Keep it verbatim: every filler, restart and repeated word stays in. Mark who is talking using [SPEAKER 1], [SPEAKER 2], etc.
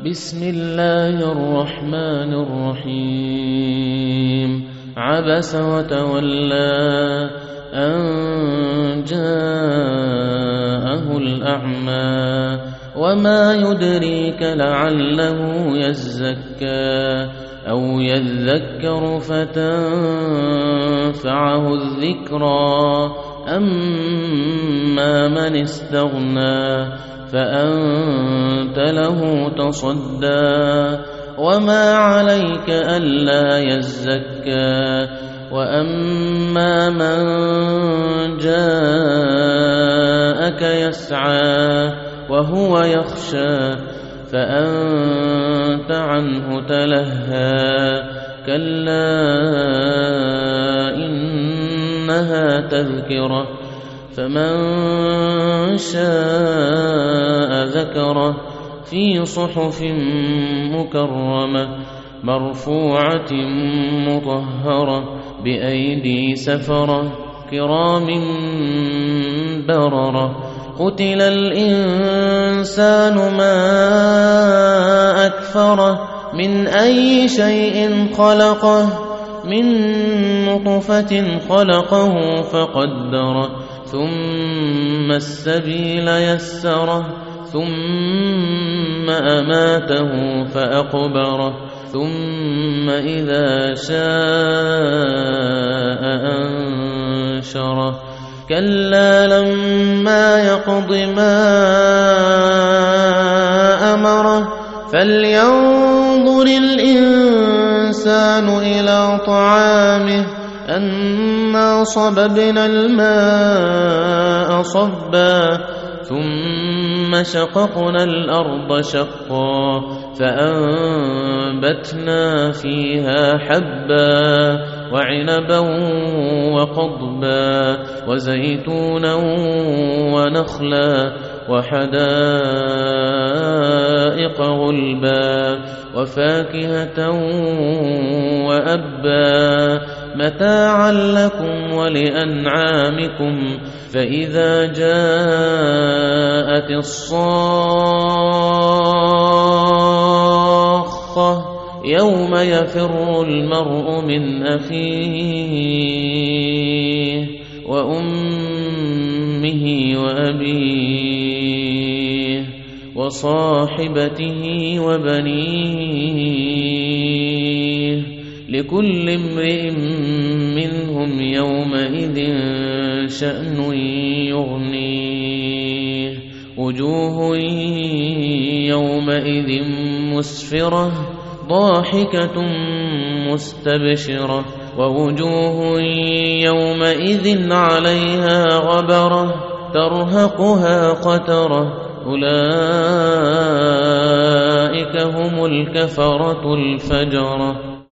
[SPEAKER 1] بسم الله الرحمن الرحيم عبس وتولى أن جاءه الأعمى وما يدريك لعله يزكى أو يذكر فتنفعه الذكرى أما من استغنى فأنت له تصدى وما عليك ألا يزكى وأما من جاءك يسعى وهو يخشى فأنت عنه تلهى كلا إنها تذكرة فمن شاء ذكره في صحف مكرمة مرفوعة مطهرة بأيدي سفرة كرام بررة قتل الإنسان ما أكفره من أي شيء خلقه من نطفة خلقه فقدره ثم السبيل يسره ثم أماته فأقبره ثم إذا شاء أنشره كلا لما يقض ما أمره فلينظر الإنسان إلى طعامه أنا صببنا الماء صبا ثم شققنا الأرض شقا فأنبتنا فيها حبا وعنبا وقضبا وزيتونا ونخلا وحدائق غلبا وفاكهة وأبا متاعا لكم ولأنعامكم فإذا جاءت الصاخة يوم يفر المرء من أخيه وأمه وأبيه وصاحبته وبنيه لكل امرئ منهم يومئذ شأن يغنيه وجوه يومئذ مسفرة ضاحكة مستبشرة ووجوه يومئذ عليها غبرة ترهقها قترة أولئك هم الكفرة الفجرة.